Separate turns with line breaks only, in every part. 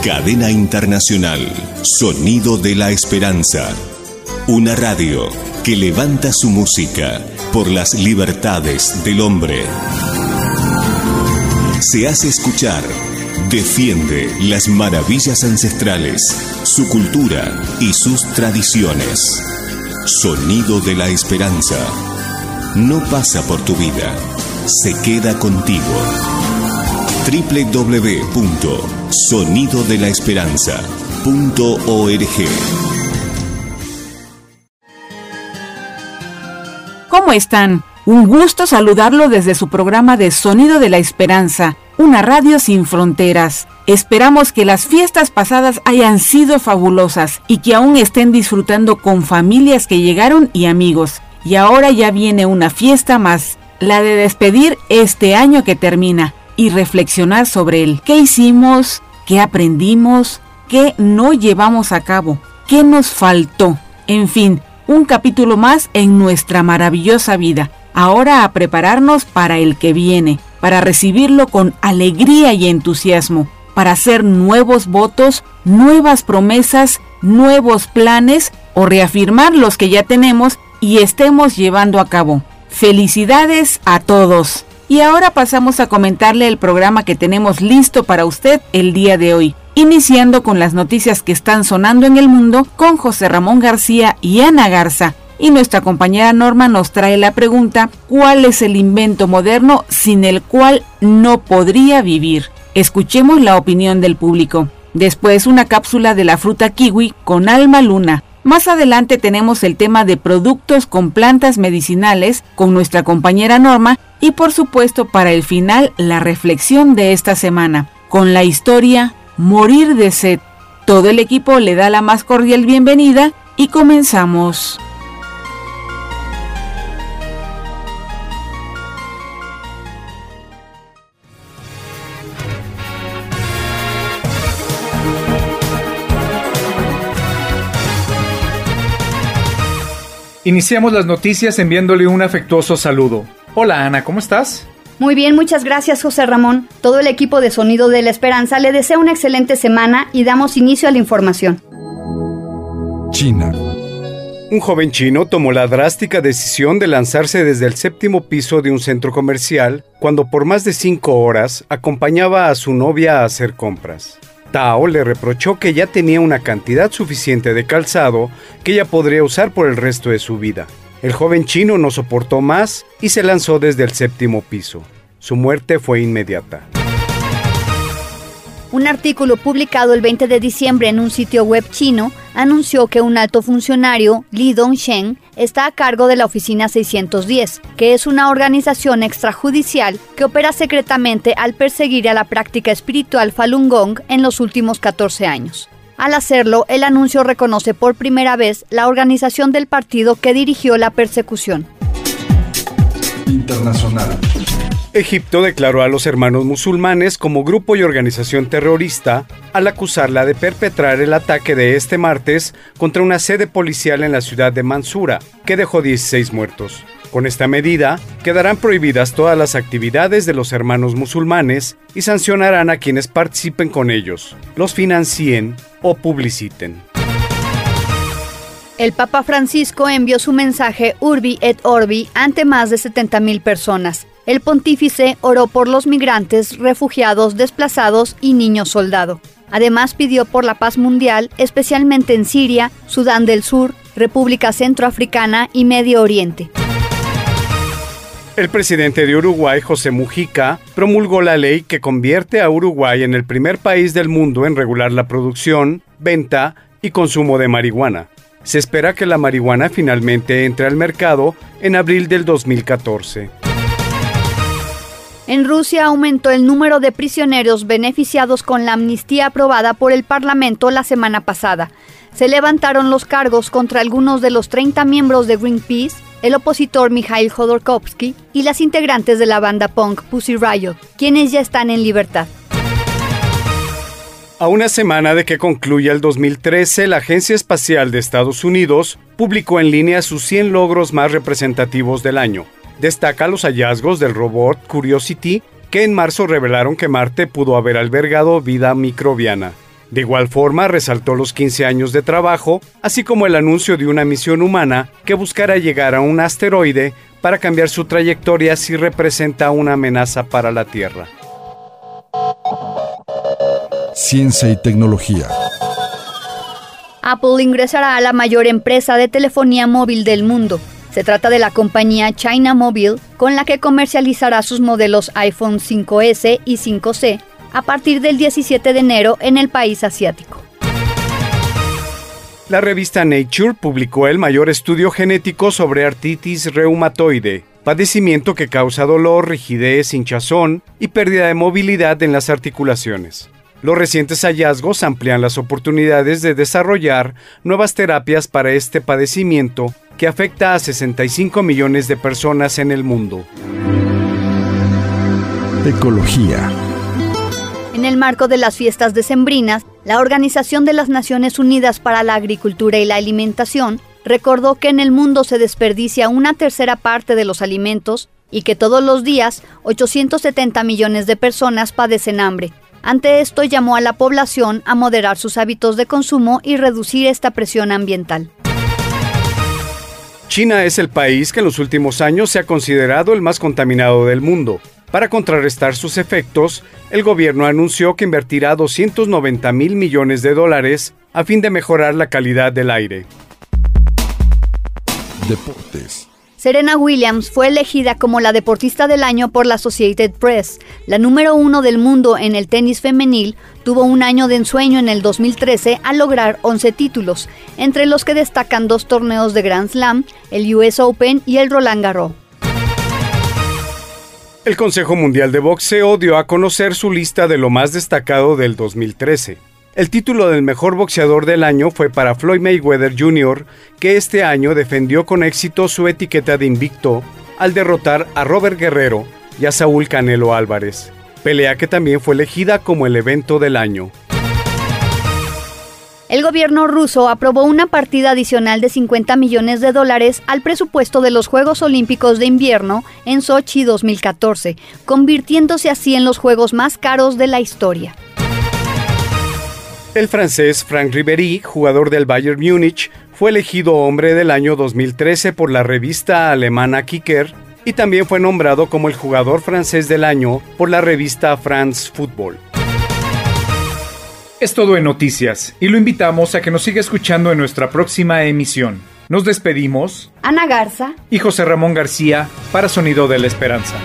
Cadena Internacional, Sonido de la Esperanza. Una radio que levanta su música por las libertades del hombre. Se hace escuchar, defiende las maravillas ancestrales, su cultura y sus tradiciones. Sonido de la Esperanza. No pasa por tu vida, se queda contigo. www.sonidodelaesperanza.org.
¿Cómo están? Un gusto saludarlo desde su programa de Sonido de la Esperanza, una radio sin fronteras. Esperamos que las fiestas pasadas hayan sido fabulosas y que aún estén disfrutando con familias que llegaron y amigos. Y ahora ya viene una fiesta más, la de despedir este año que termina y reflexionar sobre él. ¿Qué hicimos? ¿Qué aprendimos? ¿Qué no llevamos a cabo? ¿Qué nos faltó? En fin, un capítulo más en nuestra maravillosa vida. Ahora a prepararnos para el que viene, para recibirlo con alegría y entusiasmo, para hacer nuevos votos, nuevas promesas, nuevos planes o reafirmar los que ya tenemos y estemos llevando a cabo. ¡Felicidades a todos! Y ahora pasamos a comentarle el programa que tenemos listo para usted el día de hoy, iniciando con las noticias que están sonando en el mundo con José Ramón García y Ana Garza. Y nuestra compañera Norma nos trae la pregunta: ¿cuál es el invento moderno sin el cual no podría vivir? Escuchemos la opinión del público. Después una cápsula de la fruta kiwi con Alma Luna. Más adelante tenemos el tema de productos con plantas medicinales con nuestra compañera Norma y por supuesto para el final la reflexión de esta semana con la historia Morir de sed. Todo el equipo le da la más cordial bienvenida y comenzamos.
Iniciamos las noticias enviándole un afectuoso saludo. Hola Ana, ¿cómo estás?
Muy bien, muchas gracias José Ramón. Todo el equipo de Sonido de la Esperanza le desea una excelente semana y damos inicio a la información.
China. Un joven chino tomó la drástica decisión de lanzarse desde el 7º piso de un centro comercial cuando por más de 5 horas acompañaba a su novia a hacer compras. Tao le reprochó que ya tenía una cantidad suficiente de calzado que ella podría usar por el resto de su vida. El joven chino no soportó más y se lanzó desde el 7º piso. Su muerte fue inmediata.
Un artículo publicado el 20 de diciembre en un sitio web chino anunció que un alto funcionario, Li Dongsheng, está a cargo de la Oficina 610, que es una organización extrajudicial que opera secretamente al perseguir a la práctica espiritual Falun Gong en los últimos 14 años. Al hacerlo, el anuncio reconoce por primera vez la organización del partido que dirigió la persecución.
Internacional. Egipto declaró a los hermanos musulmanes como grupo y organización terrorista al acusarla de perpetrar el ataque de este martes contra una sede policial en la ciudad de Mansura, que dejó 16 muertos. Con esta medida, quedarán prohibidas todas las actividades de los hermanos musulmanes y sancionarán a quienes participen con ellos, los financien o publiciten.
El Papa Francisco envió su mensaje Urbi et Orbi ante más de 70,000 personas. El pontífice oró por los migrantes, refugiados, desplazados y niños soldado. Además pidió por la paz mundial, especialmente en Siria, Sudán del Sur, República Centroafricana y Medio Oriente.
El presidente de Uruguay, José Mujica, promulgó la ley que convierte a Uruguay en el primer país del mundo en regular la producción, venta y consumo de marihuana. Se espera que la marihuana finalmente entre al mercado en abril del 2014.
En Rusia aumentó el número de prisioneros beneficiados con la amnistía aprobada por el Parlamento la semana pasada. Se levantaron los cargos contra algunos de los 30 miembros de Greenpeace, el opositor Mikhail Jodorkovsky y las integrantes de la banda punk Pussy Riot, quienes ya están en libertad.
A una semana de que concluya el 2013, la Agencia Espacial de Estados Unidos publicó en línea sus 100 logros más representativos del año. Destaca los hallazgos del robot Curiosity, que en marzo revelaron que Marte pudo haber albergado vida microbiana. De igual forma, resaltó los 15 años de trabajo, así como el anuncio de una misión humana que buscará llegar a un asteroide para cambiar su trayectoria si representa una amenaza para la Tierra.
Ciencia y tecnología.
Apple ingresará a la mayor empresa de telefonía móvil del mundo. Se trata de la compañía China Mobile, con la que comercializará sus modelos iPhone 5S y 5C a partir del 17 de enero en el país asiático.
La revista Nature publicó el mayor estudio genético sobre artritis reumatoide, padecimiento que causa dolor, rigidez, hinchazón y pérdida de movilidad en las articulaciones. Los recientes hallazgos amplían las oportunidades de desarrollar nuevas terapias para este padecimiento que afecta a 65 millones de personas en el mundo.
Ecología.
En el marco de las fiestas decembrinas, la Organización de las Naciones Unidas para la Agricultura y la Alimentación recordó que en el mundo se desperdicia una tercera parte de los alimentos y que todos los días 870 millones de personas padecen hambre. Ante esto, llamó a la población a moderar sus hábitos de consumo y reducir esta presión ambiental.
China es el país que en los últimos años se ha considerado el más contaminado del mundo. Para contrarrestar sus efectos, el gobierno anunció que invertirá $290,000 millones a fin de mejorar la calidad del aire.
Deportes.
Serena Williams fue elegida como la deportista del año por la Associated Press. La número 1 del mundo en el tenis femenil tuvo un año de ensueño en el 2013 al lograr 11 títulos, entre los que destacan 2 torneos de Grand Slam, el US Open y el Roland Garros.
El Consejo Mundial de Boxeo dio a conocer su lista de lo más destacado del 2013. El título del mejor boxeador del año fue para Floyd Mayweather Jr., que este año defendió con éxito su etiqueta de invicto al derrotar a Robert Guerrero y a Saúl Canelo Álvarez, pelea que también fue elegida como el evento del año.
El gobierno ruso aprobó una partida adicional de $50 millones al presupuesto de los Juegos Olímpicos de Invierno en Sochi 2014, convirtiéndose así en los juegos más caros de la historia.
El francés Franck Ribéry, jugador del Bayern Múnich, fue elegido Hombre del Año 2013 por la revista alemana Kicker y también fue nombrado como el Jugador Francés del Año por la revista France Football.
Es todo en noticias y lo invitamos a que nos siga escuchando en nuestra próxima emisión. Nos despedimos,
Ana Garza
y José Ramón García para Sonido de la Esperanza.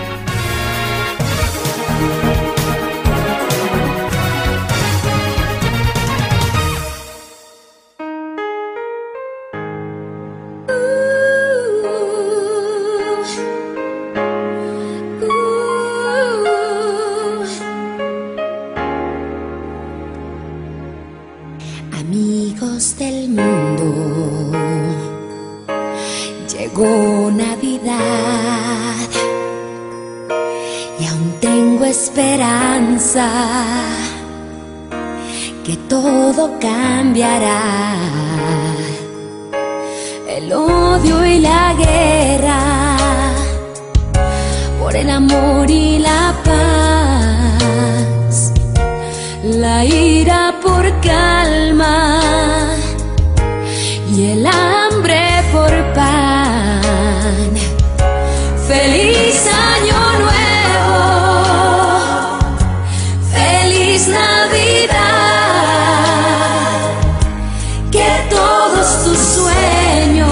Amigos del mundo, llegó Navidad y aún tengo esperanza que todo cambiará. El odio y la guerra por el amor y la paz, la ira por calma y el hambre por pan. ¡Feliz Año Nuevo! ¡Feliz Navidad! Que todos tus sueños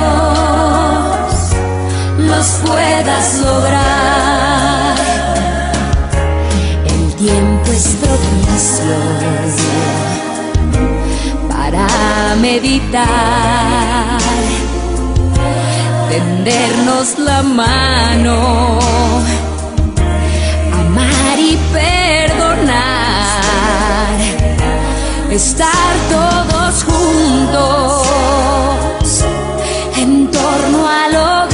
los puedas lograr. El tiempo es propicio para meditar, tendernos la mano, amar y perdonar, estar todos juntos en torno al hogar,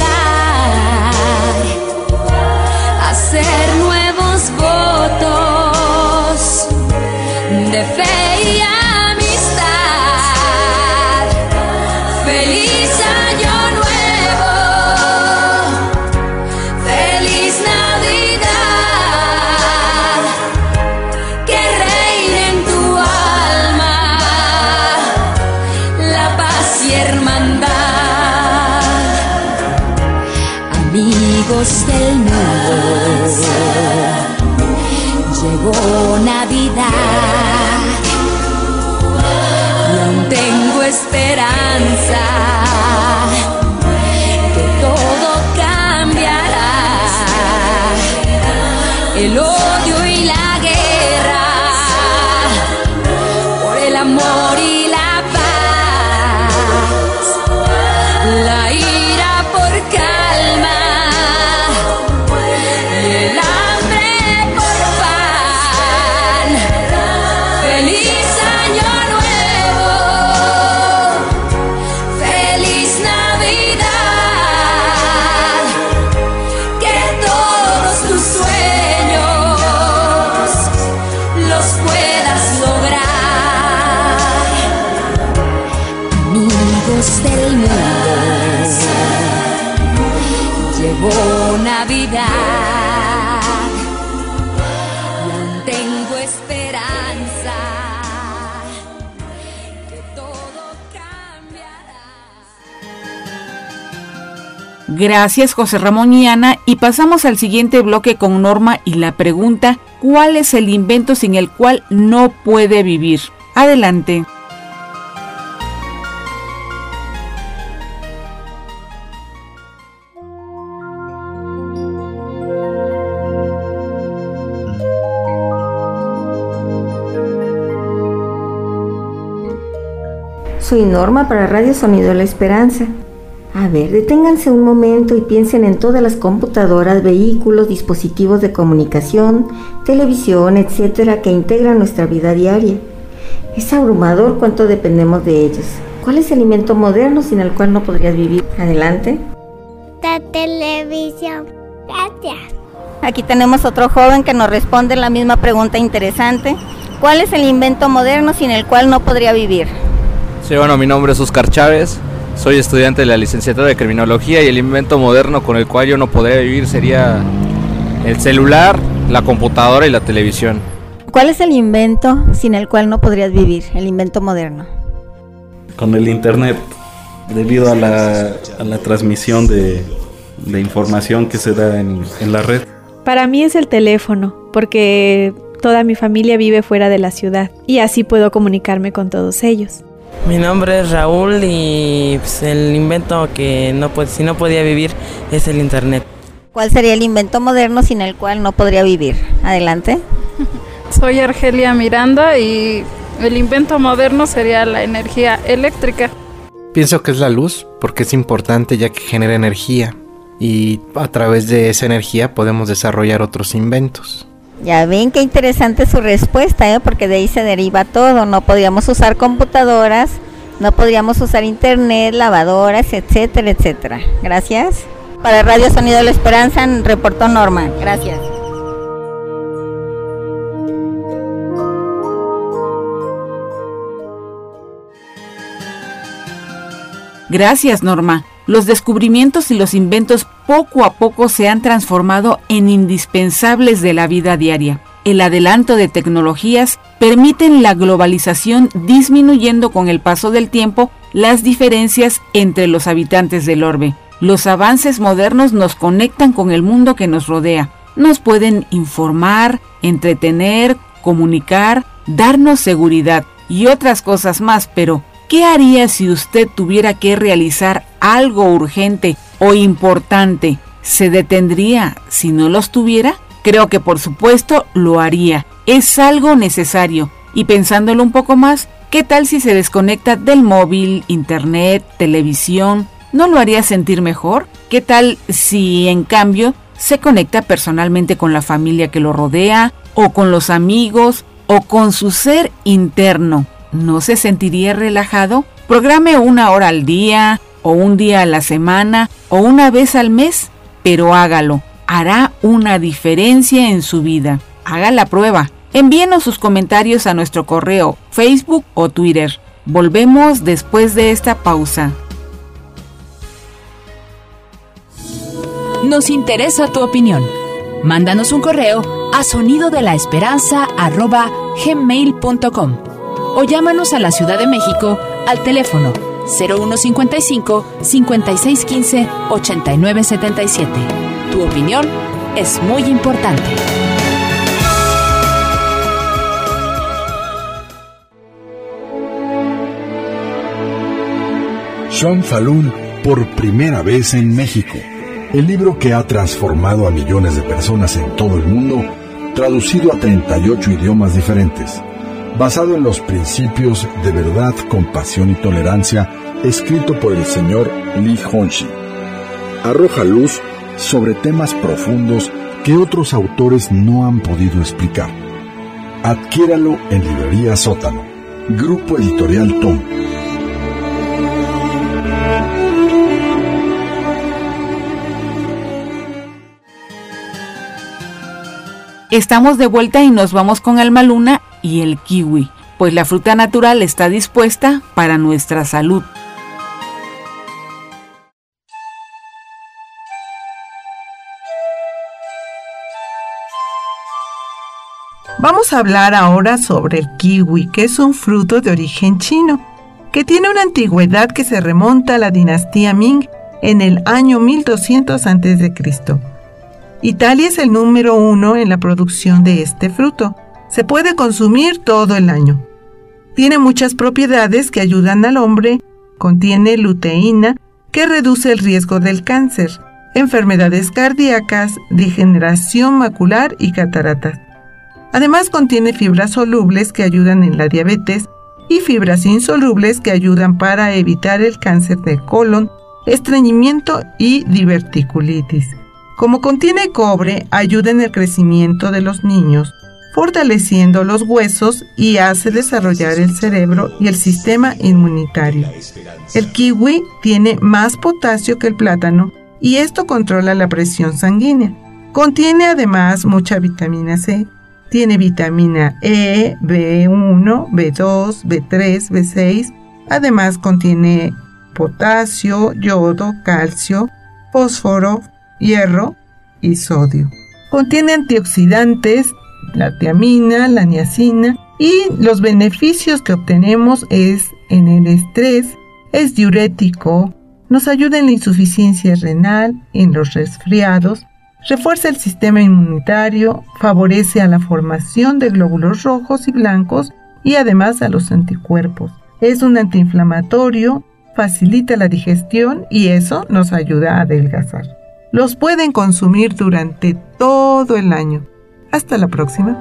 hacer nuevos votos de fe y amistad. ¡Feliz Año Nuevo! ¡Feliz Navidad! Que reine en tu alma Navidad. Y aún tengo esperanza que todo cambiará. El odio y la guerra por el amor y la paz, la ira por calma y el hambre por pan. Feliz año nuevo, feliz Navidad, que todos tus sueños los puedas lograr. Amigos del mundo, llegó Navidad y aún tengo esperanza que todo cambiará.
Gracias, José Ramón y Ana, y pasamos al siguiente bloque con Norma y la pregunta: ¿cuál es el invento sin el cual no puede vivir? Adelante.
Soy Norma para Radio Sonido de la Esperanza. A ver, deténganse un momento y piensen en todas las computadoras, vehículos, dispositivos de comunicación, televisión, etcétera, que integran nuestra vida diaria. Es abrumador cuánto dependemos de ellos. ¿Cuál es el invento moderno sin el cual no podrías vivir? Adelante.
La televisión. Gracias.
Aquí tenemos otro joven que nos responde la misma pregunta interesante. ¿Cuál es el invento moderno sin el cual no podría vivir?
Sí, bueno, mi nombre es Oscar Chávez, soy estudiante de la licenciatura de Criminología y el invento moderno con el cual yo no podría vivir sería el celular, la computadora y la televisión.
¿Cuál es el invento sin el cual no podrías vivir, el invento moderno?
Con el internet, debido a la transmisión de información que se da en la red.
Para mí es el teléfono, porque toda mi familia vive fuera de la ciudad y así puedo comunicarme con todos ellos.
Mi nombre es Raúl y pues, el invento que si no podía vivir es el internet.
¿Cuál sería el invento moderno sin el cual no podría vivir? Adelante.
Soy Argelia Miranda y el invento moderno sería la energía eléctrica.
Pienso que es la luz, porque es importante ya que genera energía y a través de esa energía podemos desarrollar otros inventos.
Ya ven qué interesante su respuesta, porque de ahí se deriva todo. No podríamos usar computadoras, no podríamos usar internet, lavadoras, etcétera, etcétera. Gracias. Para Radio Sonido de la Esperanza, reportó Norma. Gracias.
Gracias, Norma. Los descubrimientos y los inventos poco a poco se han transformado en indispensables de la vida diaria. El adelanto de tecnologías permiten la globalización, disminuyendo con el paso del tiempo las diferencias entre los habitantes del orbe. Los avances modernos nos conectan con el mundo que nos rodea. Nos pueden informar, entretener, comunicar, darnos seguridad y otras cosas más, pero ¿qué haría si usted tuviera que realizar algo urgente o importante? ¿Se detendría si no los tuviera? Creo que por supuesto lo haría. Es algo necesario. Y pensándolo un poco más, ¿qué tal si se desconecta del móvil, internet, televisión? ¿No lo haría sentir mejor? ¿Qué tal si en cambio se conecta personalmente con la familia que lo rodea, o con los amigos, o con su ser interno? ¿No se sentiría relajado? Programe 1 hora al día, o un día a la semana, o una vez al mes, pero hágalo. Hará una diferencia en su vida. Haga la prueba. Envíenos sus comentarios a nuestro correo, Facebook o Twitter. Volvemos después de esta pausa.
Nos interesa tu opinión. Mándanos un correo a sonidodelaesperanza@gmail.com o llámanos a la Ciudad de México al teléfono 0155 5615 8977. Tu opinión es muy importante.
Tzuan Falun por primera vez en México. El libro que ha transformado a millones de personas en todo el mundo, traducido a 38 idiomas diferentes, basado en los principios de verdad, compasión y tolerancia, escrito por el señor Li Hongxi. Arroja luz sobre temas profundos que otros autores no han podido explicar. Adquiéralo en Librería Sótano. Grupo Editorial Tom.
Estamos de vuelta y nos vamos con Alma Luna y el kiwi, pues la fruta natural está dispuesta para nuestra salud.
Vamos a hablar ahora sobre el kiwi, que es un fruto de origen chino, que tiene una antigüedad que se remonta a la dinastía Ming en el año 1200 a.C. Italia es el número 1 en la producción de este fruto. Se puede consumir todo el año. Tiene muchas propiedades que ayudan al hombre. Contiene luteína, que reduce el riesgo del cáncer, enfermedades cardíacas, degeneración macular y cataratas. Además contiene fibras solubles que ayudan en la diabetes y fibras insolubles que ayudan para evitar el cáncer de colon, estreñimiento y diverticulitis. Como contiene cobre, ayuda en el crecimiento de los niños, fortaleciendo los huesos y hace desarrollar el cerebro y el sistema inmunitario. El kiwi tiene más potasio que el plátano y esto controla la presión sanguínea. Contiene además mucha vitamina C. Tiene vitamina E, B1, B2, B3, B6. Además contiene potasio, yodo, calcio, fósforo, hierro y sodio. Contiene antioxidantes, la tiamina, la niacina, y los beneficios que obtenemos es en el estrés, es diurético, nos ayuda en la insuficiencia renal, en los resfriados, refuerza el sistema inmunitario, favorece a la formación de glóbulos rojos y blancos y además a los anticuerpos. Es un antiinflamatorio, facilita la digestión y eso nos ayuda a adelgazar. Los pueden consumir durante todo el año. Hasta la próxima.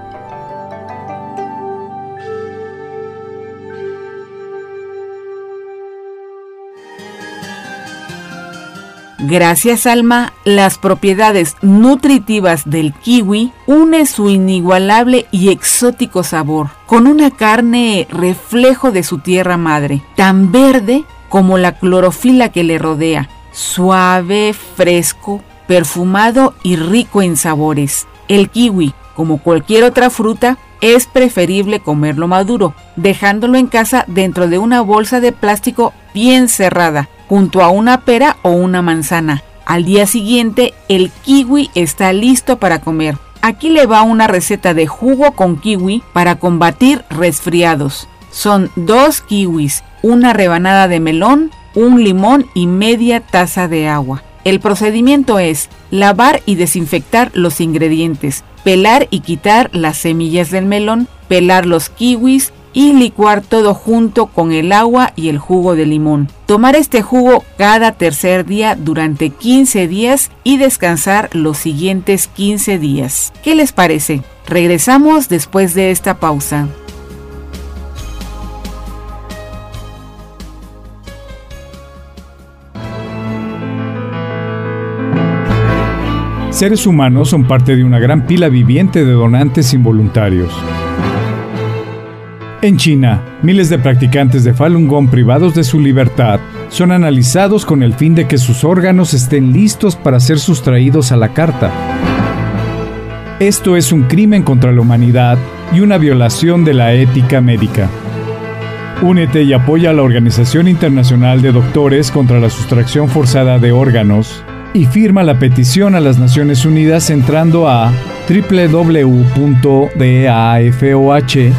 Gracias, Alma, las propiedades nutritivas del kiwi une su inigualable y exótico sabor con una carne reflejo de su tierra madre, tan verde como la clorofila que le rodea, suave, fresco, perfumado y rico en sabores. El kiwi, como cualquier otra fruta, es preferible comerlo maduro, dejándolo en casa dentro de una bolsa de plástico bien cerrada, junto a una pera o una manzana. Al día siguiente, el kiwi está listo para comer. Aquí le va una receta de jugo con kiwi para combatir resfriados. Son 2 kiwis, una rebanada de melón, un limón y media taza de agua. El procedimiento es lavar y desinfectar los ingredientes, pelar y quitar las semillas del melón, pelar los kiwis y licuar todo junto con el agua y el jugo de limón. Tomar este jugo cada tercer día durante 15 días y descansar los siguientes 15 días. ¿Qué les parece? Regresamos después de esta pausa.
Seres humanos son parte de una gran pila viviente de donantes involuntarios. En China, miles de practicantes de Falun Gong privados de su libertad son analizados con el fin de que sus órganos estén listos para ser sustraídos a la carta. Esto es un crimen contra la humanidad y una violación de la ética médica. Únete y apoya a la Organización Internacional de Doctores contra la Sustracción Forzada de Órganos y firma la petición a las Naciones Unidas entrando a www.dafoh.org.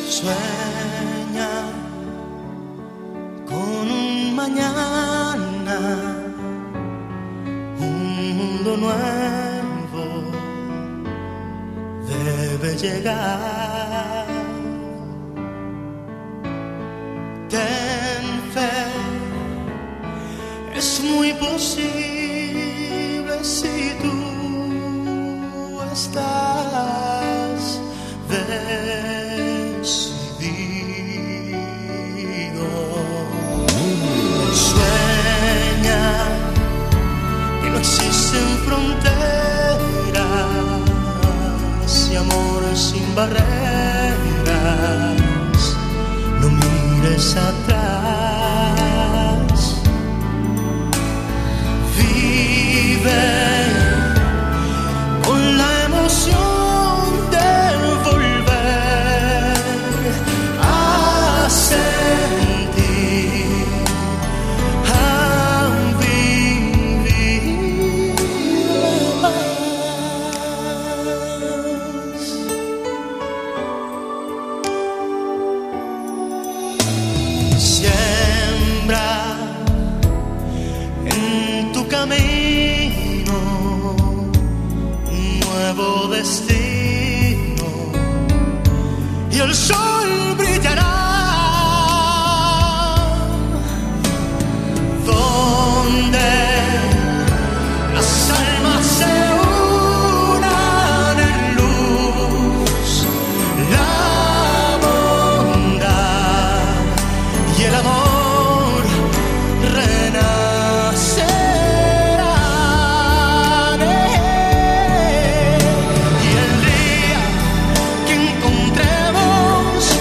Sueña con un mañana un mundo nuevo debe llegar. Ten fe, es muy posible si tú estás decidido. Sueña que no existen fronteras y amores sin barreras. No mires atrás, vive con la emoción de volver a sentir, a vivir más. Siembra en tu camino un nuevo destino y el sol brillará donde las almas se unan en luz, la bondad y el amor renacerán. Y el día que encontremos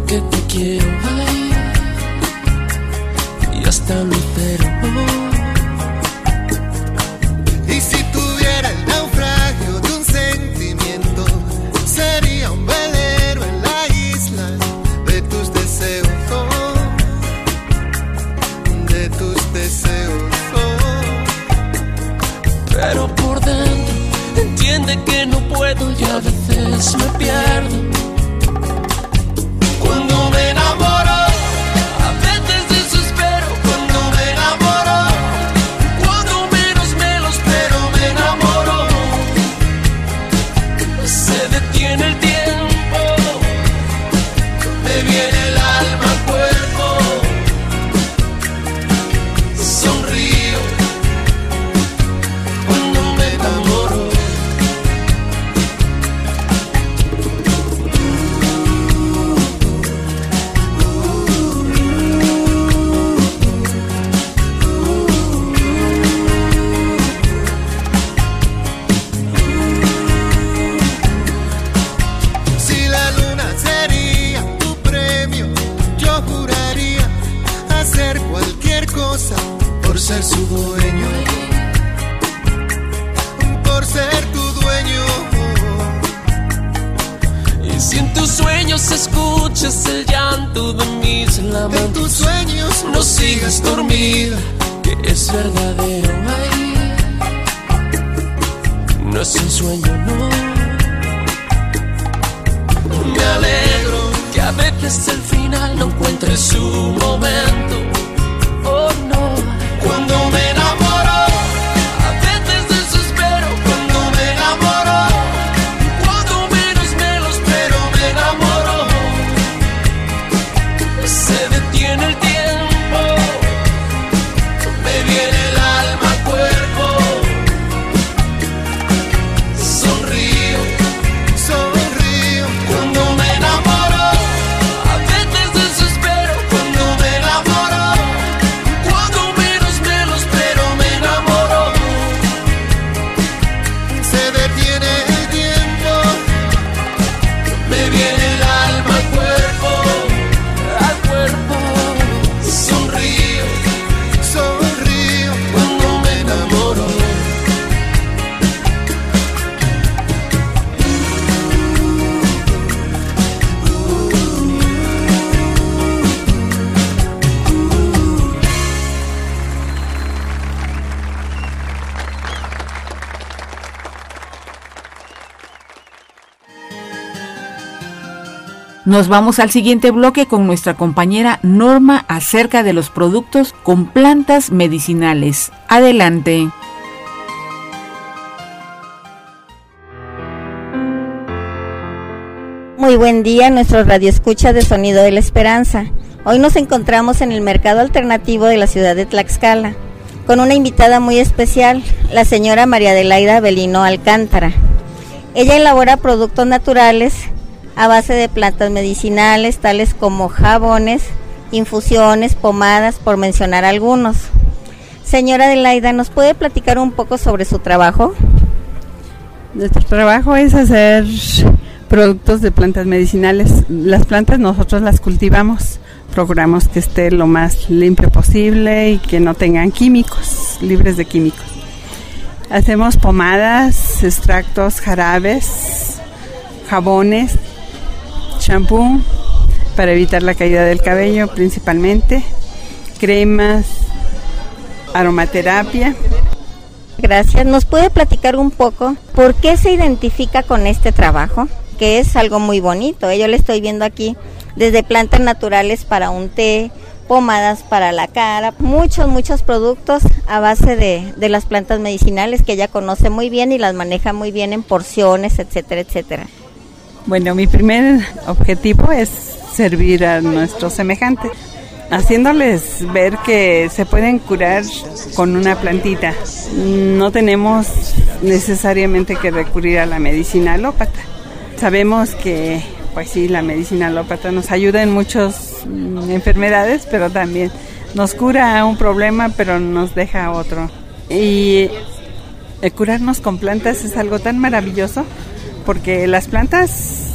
que te quiero, ay, y hasta lo espero.
Y si tuviera el naufragio de un sentimiento, sería un velero en la isla de tus deseos, de tus deseos.
Pero por dentro entiende que no puedo y a veces me pierdo. Cuando me enamoro, a veces desespero. Cuando me enamoro, cuando menos me lo espero, me enamoro. Se detiene el tiempo, me viene el alma al cuerpo. Sonrío cuando me enamoro. Si la luna sería tu premio, yo juraría hacer cualquier cosa por ser su dueño, por ser tu dueño. Y si en tus sueños escuchas el llanto de mis lamentos, en tus sueños no sigas dormida, que es verdadero, ay, no es un sueño, no. Me alegro que a veces el final no encuentre su momento. Oh no, cuando me enamoro, a veces desespero. Cuando me enamoro, cuando menos me lo espero, me enamoro. Se detiene el tiempo, me viene el alma al cuerpo. Sonrío, sonrío cuando me enamoro. A veces desespero cuando me enamoro. Cuando menos me lo espero, me enamoro. Se detiene el tiempo, me viene el alma al cuerpo, al cuerpo. Sonrío, sonrío cuando me enamoro.
Nos vamos al siguiente bloque con nuestra compañera Norma acerca de los productos con plantas medicinales. Adelante.
Muy buen día, nuestros radioescuchas de Sonido de la Esperanza. Hoy nos encontramos en el mercado alternativo de la ciudad de Tlaxcala, con una invitada muy especial, la señora María Adelaida Avelino Alcántara. Ella elabora productos naturales a base de plantas medicinales, tales como jabones, infusiones, pomadas, por mencionar algunos. Señora Adelaida, ¿nos puede platicar un poco sobre su trabajo?
Nuestro trabajo es hacer productos de plantas medicinales. Las plantas nosotros las cultivamos, procuramos que esté lo más limpio posible y que no tengan químicos, libres de químicos. Hacemos pomadas, extractos, jarabes, jabones, champú para evitar la caída del cabello principalmente, cremas, aromaterapia.
Gracias. ¿Nos puede platicar un poco por qué se identifica con este trabajo? Que es algo muy bonito. Yo le estoy viendo aquí desde plantas naturales para un té, pomadas para la cara, muchos productos a base de las plantas medicinales que ella conoce muy bien y las maneja muy bien en porciones, etcétera, etcétera.
Bueno, mi primer objetivo es servir a nuestros semejantes, haciéndoles ver que se pueden curar con una plantita. No tenemos necesariamente que recurrir a la medicina alópata. Sabemos que, pues sí, la medicina alópata nos ayuda en muchas enfermedades, pero también nos cura un problema, pero nos deja otro. Y curarnos con plantas es algo tan maravilloso, porque las plantas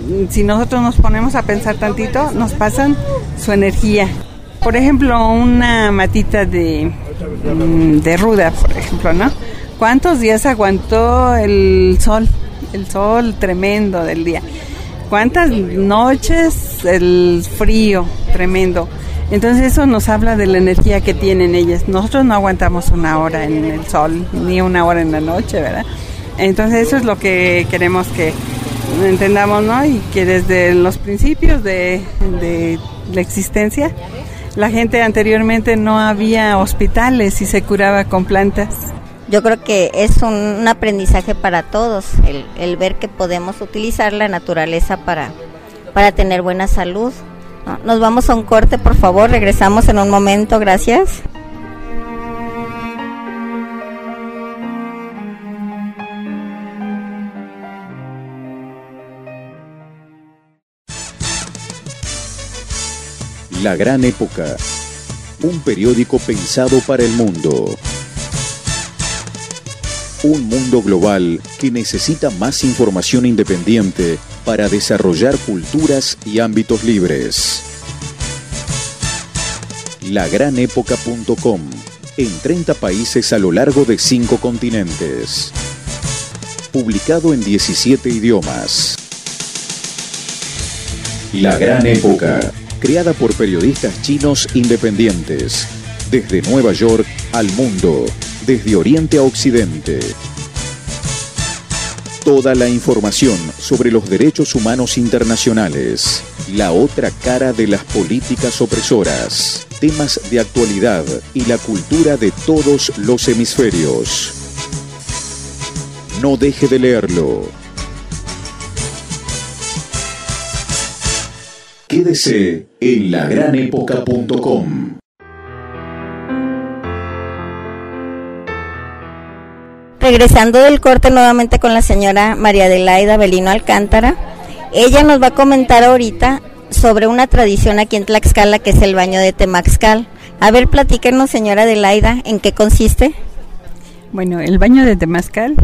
si nosotros nos ponemos a pensar tantito, nos pasan su energía. Por ejemplo, una matita de ruda, por ejemplo, ¿no? ¿Cuántos días aguantó el sol tremendo del día? ¿Cuántas noches el frío tremendo? Entonces eso nos habla de la energía que tienen ellas. Nosotros no aguantamos una hora en el sol, ni una hora en la noche, ¿verdad? Entonces eso es lo que queremos que entendamos, ¿no? Y que desde los principios de la existencia, la gente anteriormente no había hospitales y se curaba con plantas.
Yo creo que es un aprendizaje para todos, el ver que podemos utilizar la naturaleza para tener buena salud. Nos vamos a un corte, por favor, regresamos en un momento, gracias.
La Gran Época, un periódico pensado para el mundo. Un mundo global que necesita más información independiente para desarrollar culturas y ámbitos libres. Lagranépoca.com, en 30 países a lo largo de 5 continentes. Publicado en 17 idiomas. La Gran Época, creada por periodistas chinos independientes, desde Nueva York al mundo, desde Oriente a Occidente. Toda la información sobre los derechos humanos internacionales, la otra cara de las políticas opresoras, temas de actualidad y la cultura de todos los hemisferios. No deje de leerlo. Quédese en lagranépoca.com.
Regresando del corte nuevamente con la señora María Adelaida Belino Alcántara. Ella nos va a comentar ahorita sobre una tradición aquí en Tlaxcala que es el baño de Temazcal. A ver, platíquenos, señora Adelaida, ¿en qué consiste?
Bueno, el baño de Temazcal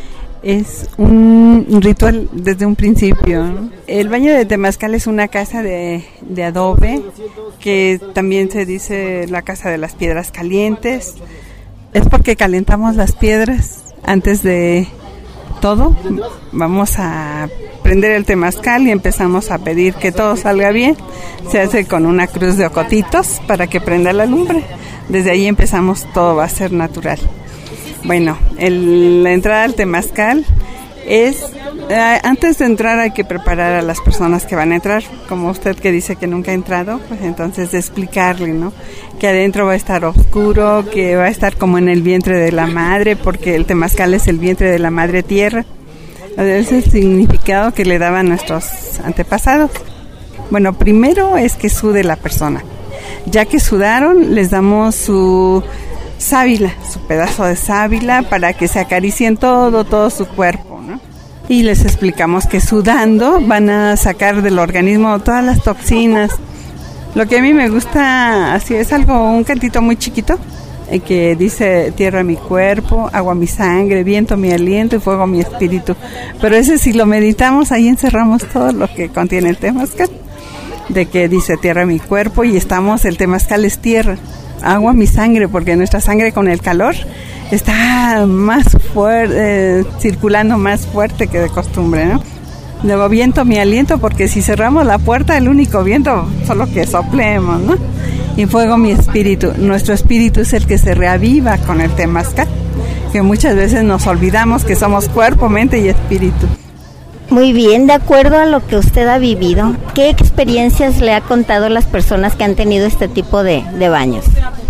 es un ritual desde un principio, ¿no? El baño de Temazcal es una casa de adobe, que también se dice la casa de las piedras calientes. Es porque calentamos las piedras antes de todo. Vamos a prender el temazcal y empezamos a pedir que todo salga bien. Se hace con una cruz de ocotitos para que prenda la lumbre. Desde ahí empezamos, todo va a ser natural. Bueno, la entrada al temazcal es... antes de entrar hay que preparar a las personas que van a entrar, como usted que dice que nunca ha entrado, pues entonces de explicarle, ¿no? Que adentro va a estar oscuro, que va a estar como en el vientre de la madre, porque el temazcal es el vientre de la madre tierra. Ese es el significado que le daban nuestros antepasados. Bueno, primero es que sude la persona. Ya que sudaron, les damos su sábila, su pedazo de sábila, para que se acaricien todo su cuerpo, ¿no? Y les explicamos que sudando van a sacar del organismo todas las toxinas. Lo que a mí me gusta, así es un cantito muy chiquito, que dice: tierra mi cuerpo, agua mi sangre, viento mi aliento y fuego mi espíritu. Pero ese, si lo meditamos, ahí encerramos todo lo que contiene el temazcal. De que dice tierra mi cuerpo, y el temazcal es tierra. Agua mi sangre, porque nuestra sangre con el calor está más fuerte, circulando más fuerte que de costumbre, ¿no? Luego viento mi aliento, porque si cerramos la puerta, el único viento solo que soplemos, ¿no? Y fuego mi espíritu. Nuestro espíritu es el que se reaviva con el temazcal, que muchas veces nos olvidamos que somos cuerpo, mente y espíritu.
Muy bien, de acuerdo a lo que usted ha vivido, ¿qué experiencias le ha contado a las personas que han tenido este tipo de baños?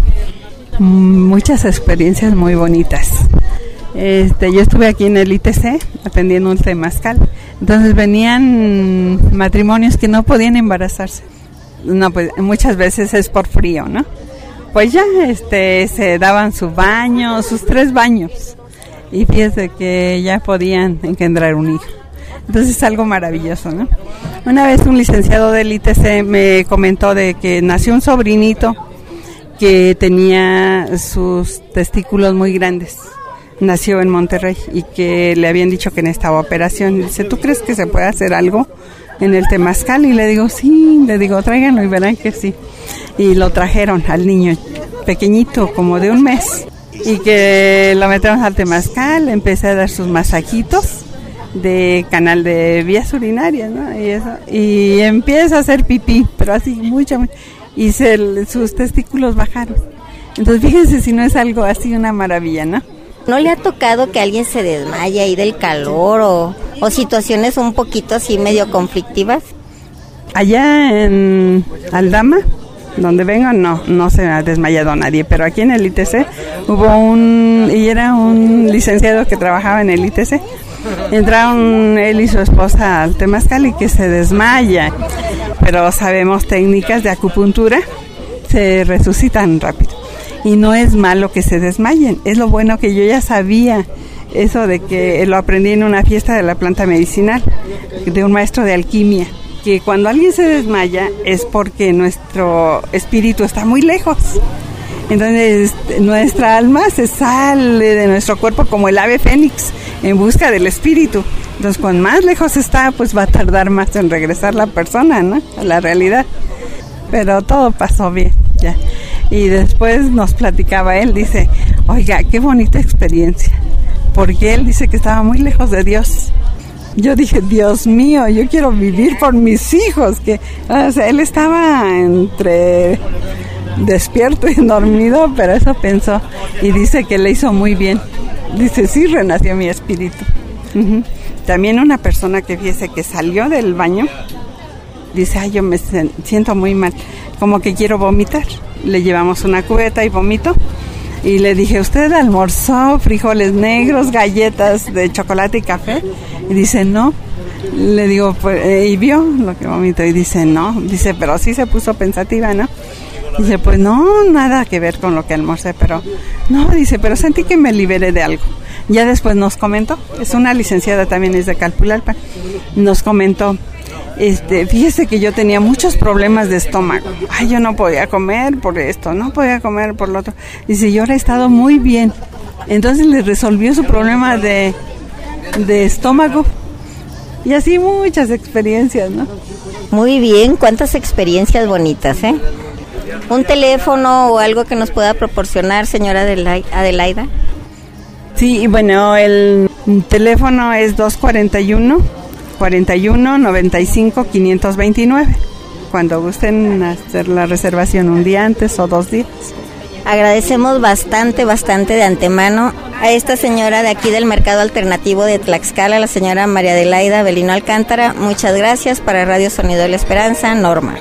Muchas experiencias muy bonitas. Yo estuve aquí en el ITC atendiendo un temazcal. Entonces venían matrimonios que no podían embarazarse. No, pues muchas veces es por frío, ¿no? Pues ya se daban su baño, sus 3 baños. Y fíjese que ya podían engendrar un hijo. Entonces es algo maravilloso, ¿no? Una vez un licenciado del ITC me comentó de que nació un sobrinito que tenía sus testículos muy grandes. Nació en Monterrey y que le habían dicho que necesitaba operación. Y dice: ¿tú crees que se puede hacer algo en el temazcal, y le digo, sí, tráiganlo y verán que sí. Y lo trajeron al niño pequeñito, como de 1 mes, y que lo metemos al temazcal, empecé a dar sus masajitos de canal de vías urinarias, ¿no? Y empieza a hacer pipí, pero así mucho, y sus testículos bajaron. Entonces fíjense si no es algo así, una maravilla, ¿no?
¿No le ha tocado que alguien se desmaya ahí del calor o situaciones un poquito así medio conflictivas?
Allá en Aldama, donde vengo, no se ha desmayado nadie, pero aquí en el ITC era un licenciado que trabajaba en el ITC. Entraron él y su esposa al temazcal y que se desmaya, pero sabemos técnicas de acupuntura, se resucitan rápido. Y no es malo que se desmayen, es lo bueno que yo ya sabía, eso de que lo aprendí en una fiesta de la planta medicinal, de un maestro de alquimia, que cuando alguien se desmaya es porque nuestro espíritu está muy lejos. Entonces nuestra alma se sale de nuestro cuerpo como el ave fénix en busca del espíritu. Entonces cuando más lejos está, pues va a tardar más en regresar la persona, ¿no?, a la realidad. Pero todo pasó bien, ya. Y después nos platicaba él, dice, oiga, qué bonita experiencia, porque él dice que estaba muy lejos de Dios. Yo dije, Dios mío, yo quiero vivir por mis hijos, él estaba entre despierto y dormido, pero eso pensó, y dice que le hizo muy bien. Dice, sí, renació mi espíritu. Uh-huh. También una persona que fíjese que salió del baño, dice, ay, yo me siento muy mal, como que quiero vomitar. Le llevamos una cubeta y vomito, y le dije, ¿usted almorzó frijoles negros, galletas de chocolate y café? Y dice, no. Le digo, pues, ¿y vio lo que vomito? Y dice, no. Dice, pero sí se puso pensativa, ¿no? Dice, pues no, nada que ver con lo que almorcé, pero no, dice, pero sentí que me liberé de algo. Ya después nos comentó, es una licenciada también, es de Calpulalpan, nos comentó, fíjese que yo tenía muchos problemas de estómago. Ay, yo no podía comer por esto, no podía comer por lo otro. Dice, yo ahora he estado muy bien. Entonces le resolvió su problema de estómago. Y así muchas experiencias, ¿no?
Muy bien, cuántas experiencias bonitas, ¿eh? ¿Un teléfono o algo que nos pueda proporcionar, señora Adelaida?
Sí, bueno, el teléfono es 241-41-95-529. Cuando gusten hacer la reservación un día antes o 2 días.
Agradecemos bastante de antemano a esta señora de aquí del Mercado Alternativo de Tlaxcala, la señora María Adelaida Avelino Alcántara. Muchas gracias. Para Radio Sonido de la Esperanza, Norma.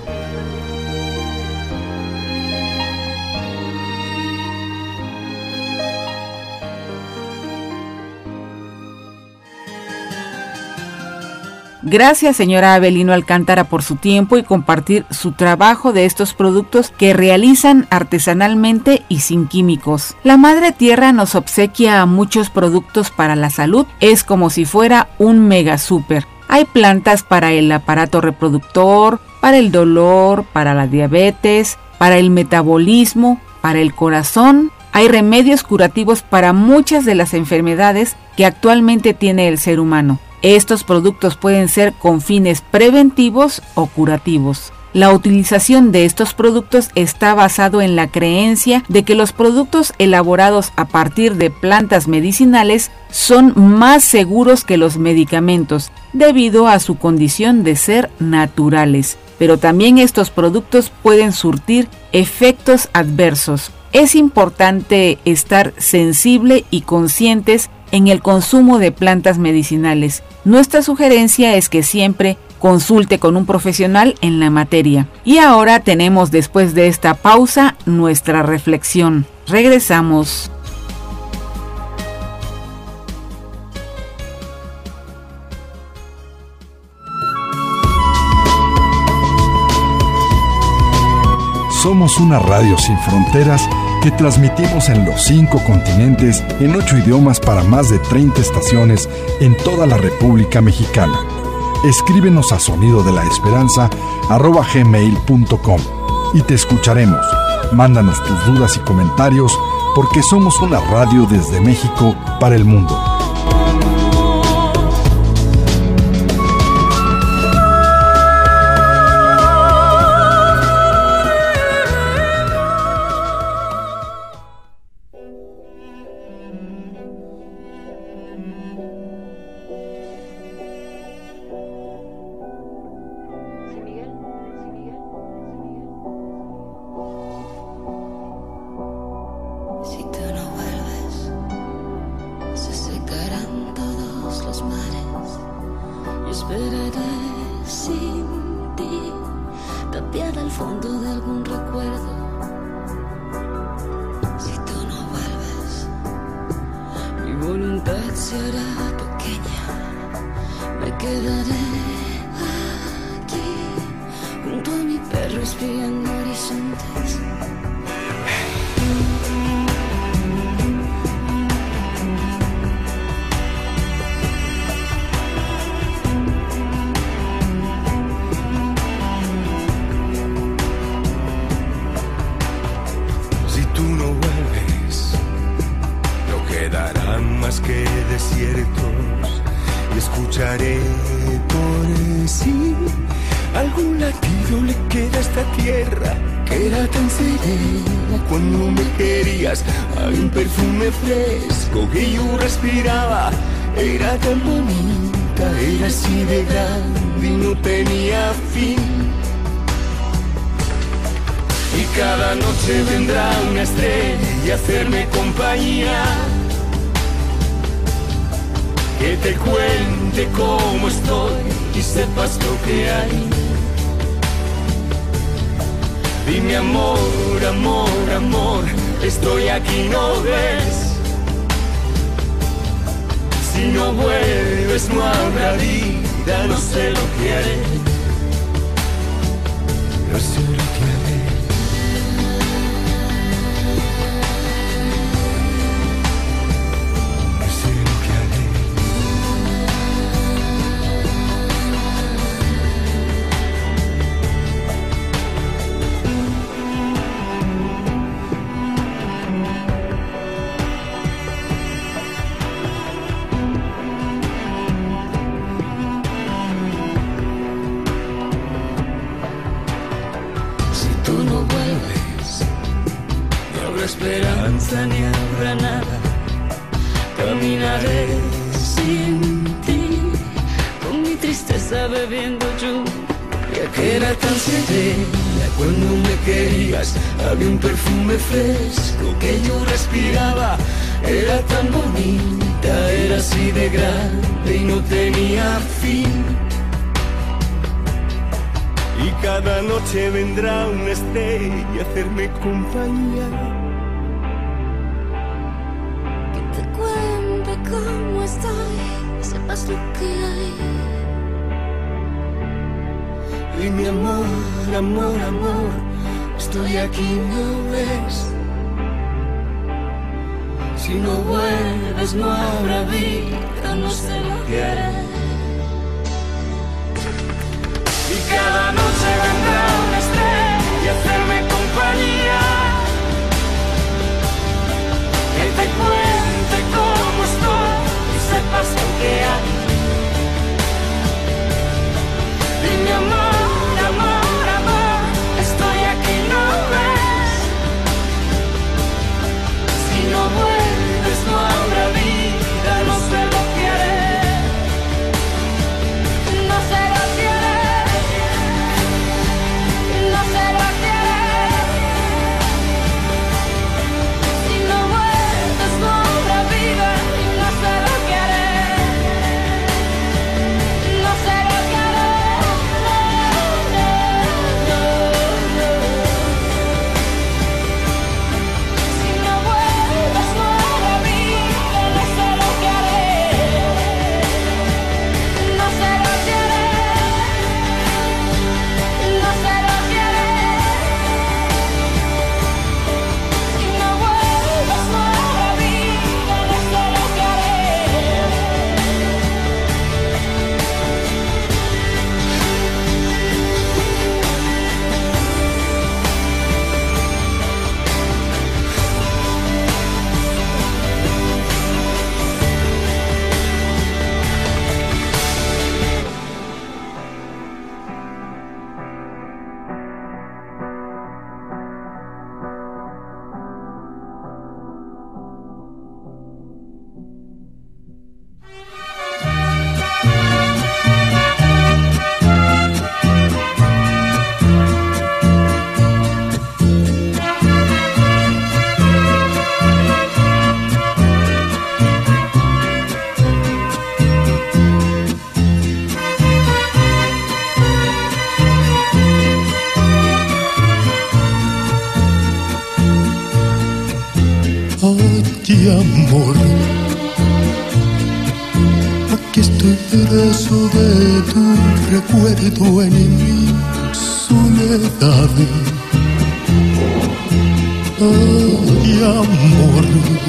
Gracias, señora Avelino Alcántara, por su tiempo y compartir su trabajo de estos productos que realizan artesanalmente y sin químicos. La Madre Tierra nos obsequia muchos productos para la salud. Es como si fuera un mega súper. Hay plantas para el aparato reproductor, para el dolor, para la diabetes, para el metabolismo, para el corazón. Hay remedios curativos para muchas de las enfermedades que actualmente tiene el ser humano. Estos productos pueden ser con fines preventivos o curativos. La utilización de estos productos está basado en la creencia de que los productos elaborados a partir de plantas medicinales son más seguros que los medicamentos, debido a su condición de ser naturales. Pero también estos productos pueden surtir efectos adversos. Es importante estar sensible y conscientes en el consumo de plantas medicinales. Nuestra sugerencia es que siempre consulte con un profesional en la materia. Y ahora tenemos, después de esta pausa, nuestra reflexión. Regresamos.
Somos una radio sin fronteras que transmitimos en los 5 continentes en 8 idiomas para más de 30 estaciones en toda la República Mexicana. Escríbenos a sonidodelaesperanza@gmail.com y te escucharemos. Mándanos tus dudas y comentarios porque somos una radio desde México para el mundo.
de algún recuerdo. Si tú no vuelves, mi voluntad se hará pequeña. Me quedaré aquí junto a mi perro espiando horizontes.
Más que desiertos y escucharé por sí algún latido le queda a esta tierra que era tan serena cuando me querías. Había un perfume fresco que yo respiraba, era tan bonita, era así de grande y no tenía fin. Y cada noche vendrá una estrella a hacerme compañía, que te cuente cómo estoy y sepas lo que hay. Dime amor, amor, amor, estoy aquí, ¿no ves? Si no vuelves no habrá vida, no sé lo que haré. No sé lo que haré. Esperanza ni habrá nada, caminaré sin ti, con mi tristeza bebiendo lluvia que era tan serena cuando me querías. Había un perfume fresco que yo respiraba, era tan bonita, era así de grande y no tenía fin. Y cada noche vendrá una estrella a hacerme compañía,
cómo estoy, sepas lo que hay.
Y mi amor, amor, amor, estoy aquí, ¿no ves? Si no vuelves no habrá vida, no sé lo que haré. Y cada noche vendrá una estrella a hacerme compañía, que te cuente cómo estoy y sepas lo que hay. Dime amor, amor, amor, estoy aquí, ¿no ves? Si no vuelves no habrá vida, no sé lo que haré. No sé lo que haré. y amor. Aquí estoy preso de tu recuerdo en mi soledad. Ay, amor,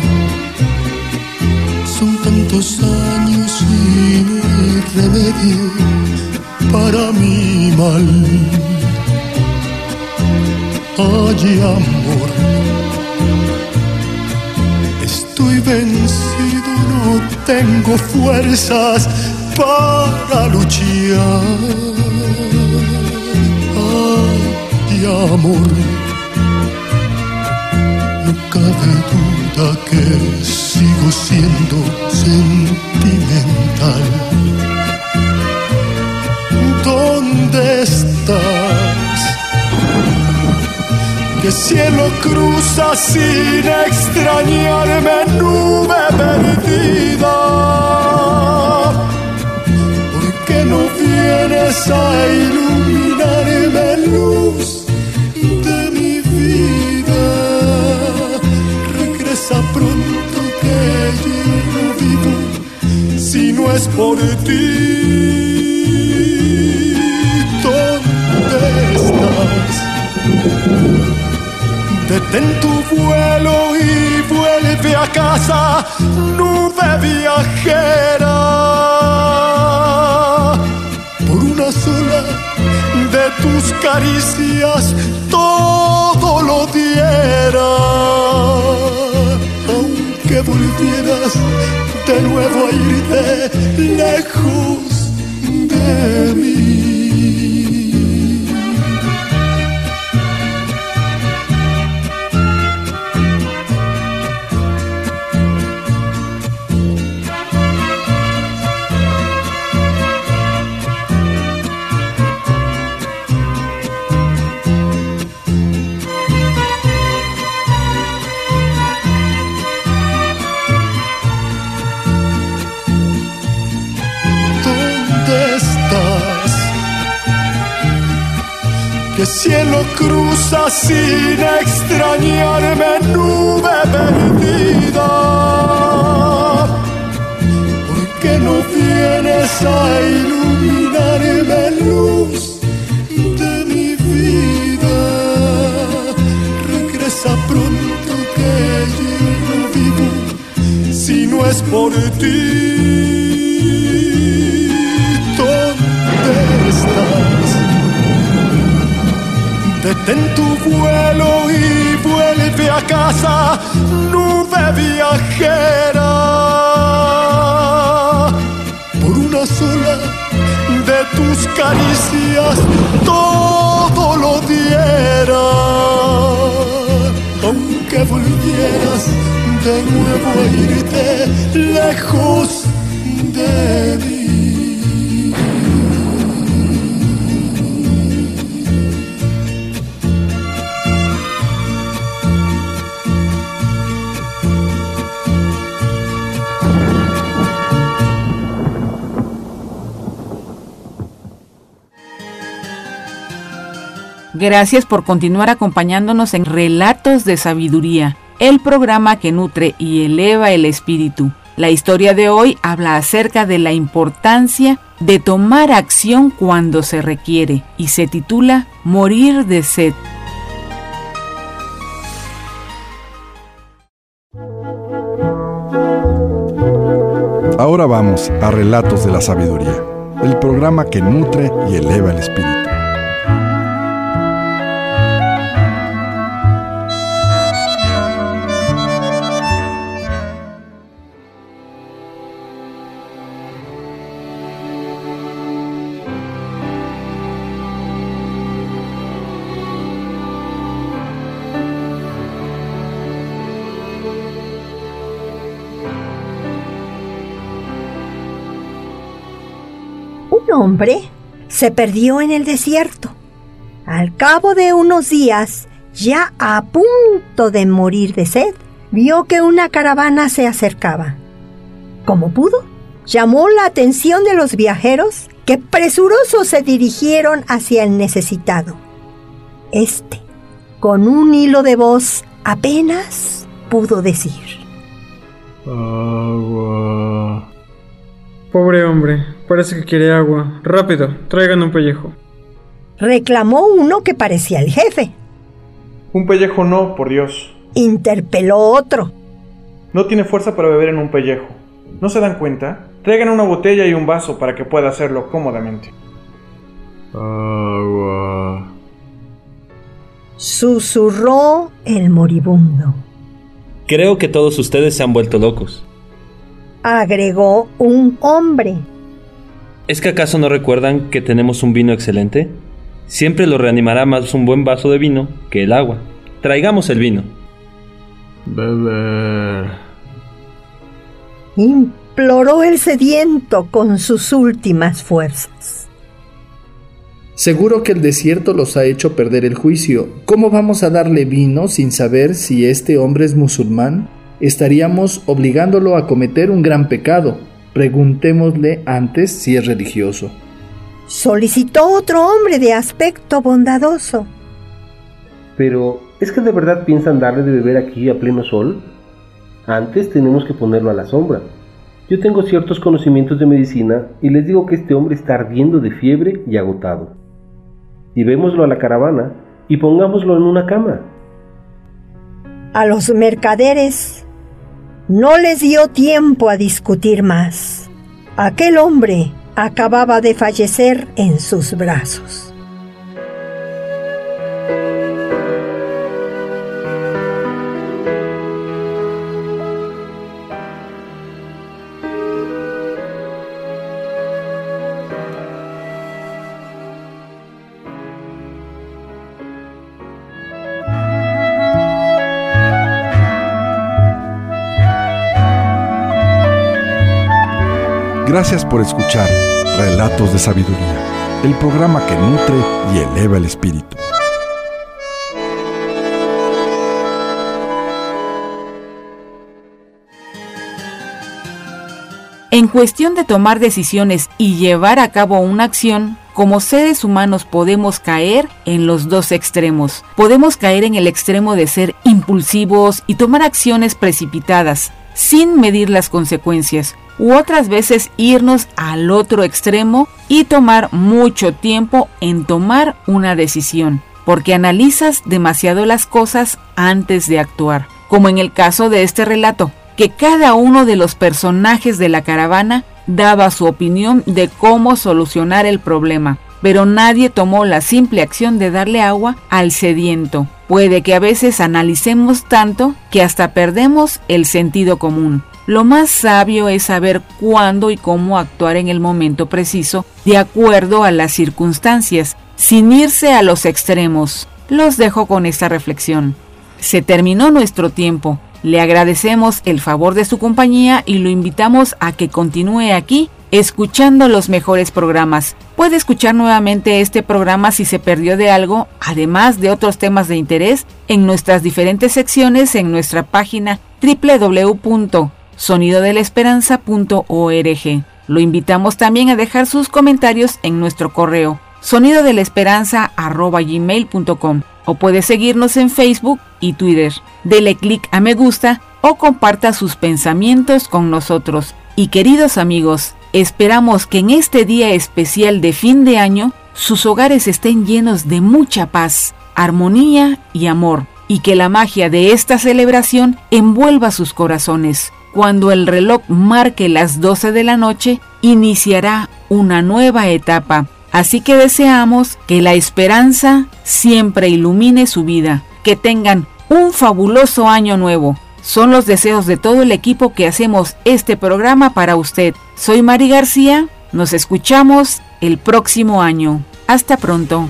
son tantos años y no hay remedio para mi mal. Ay, amor, estoy vencido, no tengo fuerzas para luchar. Ay, amor, no cabe duda que sigo siendo sentimental. ¿Dónde estás? ¿Qué cielo cruza sin extrañarme, nube perdida? ¿Por qué no vienes a iluminarme, luz de mi vida? Regresa pronto que yo no vivo si no es por ti. ¿Dónde estás? Detén tu vuelo y vuelve a casa, nube viajera. Por una sola de tus caricias todo lo diera. Aunque volvieras de nuevo a irte lejos de mí. ¿Qué cielo cruza sin extrañarme, nube perdida? ¿Por qué no vienes a iluminarme, luz de mi vida? Regresa pronto que yo no vivo si no es por ti. ¿Dónde estás? Detén tu vuelo y vuelve a casa, nube viajera. Por una sola de tus caricias todo lo diera. Aunque volvieras de nuevo a irte lejos de mí.
Gracias por continuar acompañándonos en Relatos de Sabiduría, el programa que nutre y eleva el espíritu. La historia de hoy habla acerca de la importancia de tomar acción cuando se requiere y se titula Morir de sed.
Ahora vamos a Relatos de la Sabiduría, el programa que nutre y eleva el espíritu.
Un hombre se perdió en el desierto. Al cabo de unos días, ya a punto de morir de sed, vio que una caravana se acercaba. Como pudo, llamó la atención de los viajeros, que presurosos se dirigieron hacia el necesitado. Este, con un hilo de voz, apenas pudo decir:
Agua. Pobre hombre, parece que quiere agua. Rápido, traigan un pellejo.
Reclamó uno que parecía el jefe.
Un pellejo no, por Dios.
Interpeló otro.
No tiene fuerza para beber en un pellejo. ¿No se dan cuenta? Traigan una botella y un vaso para que pueda hacerlo cómodamente.
Agua.
Susurró el moribundo.
Creo que todos ustedes se han vuelto locos.
Agregó un hombre.
¿Es que acaso no recuerdan que tenemos un vino excelente? Siempre lo reanimará más un buen vaso de vino que el agua. Traigamos el vino.
Beber.
Imploró el sediento con sus últimas fuerzas.
Seguro que el desierto los ha hecho perder el juicio. ¿Cómo vamos a darle vino sin saber si este hombre es musulmán? Estaríamos obligándolo a cometer un gran pecado. Preguntémosle antes si es religioso.
Solicitó otro hombre de aspecto bondadoso.
Pero, ¿es que de verdad piensan darle de beber aquí a pleno sol? Antes tenemos que ponerlo a la sombra. Yo tengo ciertos conocimientos de medicina y les digo que este hombre está ardiendo de fiebre y agotado. Llevémoslo a la caravana y pongámoslo en una cama.
A los mercaderes no les dio tiempo a discutir más. Aquel hombre acababa de fallecer en sus brazos.
Gracias por escuchar Relatos de Sabiduría, el programa que nutre y eleva el espíritu.
En cuestión de tomar decisiones y llevar a cabo una acción, como seres humanos podemos caer en los dos extremos. Podemos caer en el extremo de ser impulsivos y tomar acciones precipitadas, sin medir las consecuencias, u otras veces irnos al otro extremo y tomar mucho tiempo en tomar una decisión, porque analizas demasiado las cosas antes de actuar, como en el caso de este relato, que cada uno de los personajes de la caravana daba su opinión de cómo solucionar el problema, pero nadie tomó la simple acción de darle agua al sediento. Puede que a veces analicemos tanto que hasta perdemos el sentido común. Lo más sabio es saber cuándo y cómo actuar en el momento preciso, de acuerdo a las circunstancias, sin irse a los extremos. Los dejo con esta reflexión. Se terminó nuestro tiempo. Le agradecemos el favor de su compañía y lo invitamos a que continúe aquí, escuchando los mejores programas. Puede escuchar nuevamente este programa si se perdió de algo, además de otros temas de interés, en nuestras diferentes secciones en nuestra página www.sonidodelaesperanza.org. Lo invitamos también a dejar sus comentarios en nuestro correo sonidodelaesperanza@gmail.com, o puede seguirnos en Facebook y Twitter. Dele clic a me gusta o comparta sus pensamientos con nosotros. Y queridos amigos, esperamos que en este día especial de fin de año sus hogares estén llenos de mucha paz, armonía y amor, y que la magia de esta celebración envuelva sus corazones. Cuando el reloj marque las 12 de la noche, iniciará una nueva etapa. Así que deseamos que la esperanza siempre ilumine su vida. Que tengan un fabuloso año nuevo. Son los deseos de todo el equipo que hacemos este programa para usted. Soy Mari García. Nos escuchamos el próximo año. Hasta pronto.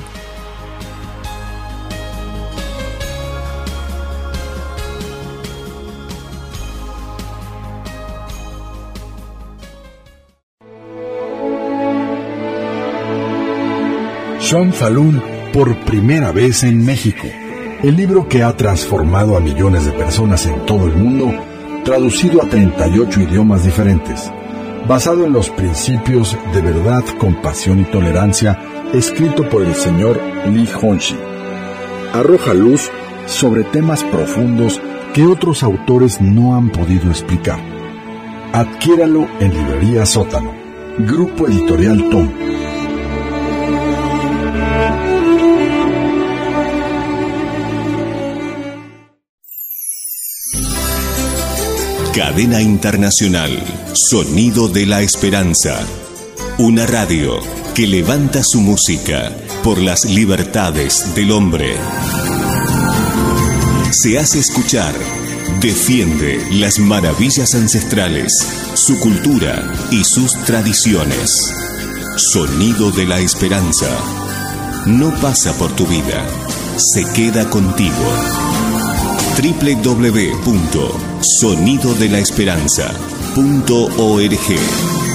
Sean Falun por primera vez en México. El libro que ha transformado a millones de personas en todo el mundo, traducido a 38 idiomas diferentes, basado en los principios de verdad, compasión y tolerancia, escrito por el señor Li Hongxi. Arroja luz sobre temas profundos que otros autores no han podido explicar. Adquiéralo en Librería Sótano. Grupo Editorial Tom.
Cadena Internacional, Sonido de la Esperanza. Una radio que levanta su música por las libertades del hombre. Se hace escuchar, defiende las maravillas ancestrales, su cultura y sus tradiciones. Sonido de la Esperanza. No pasa por tu vida, se queda contigo. www.sonidodelaesperanza.org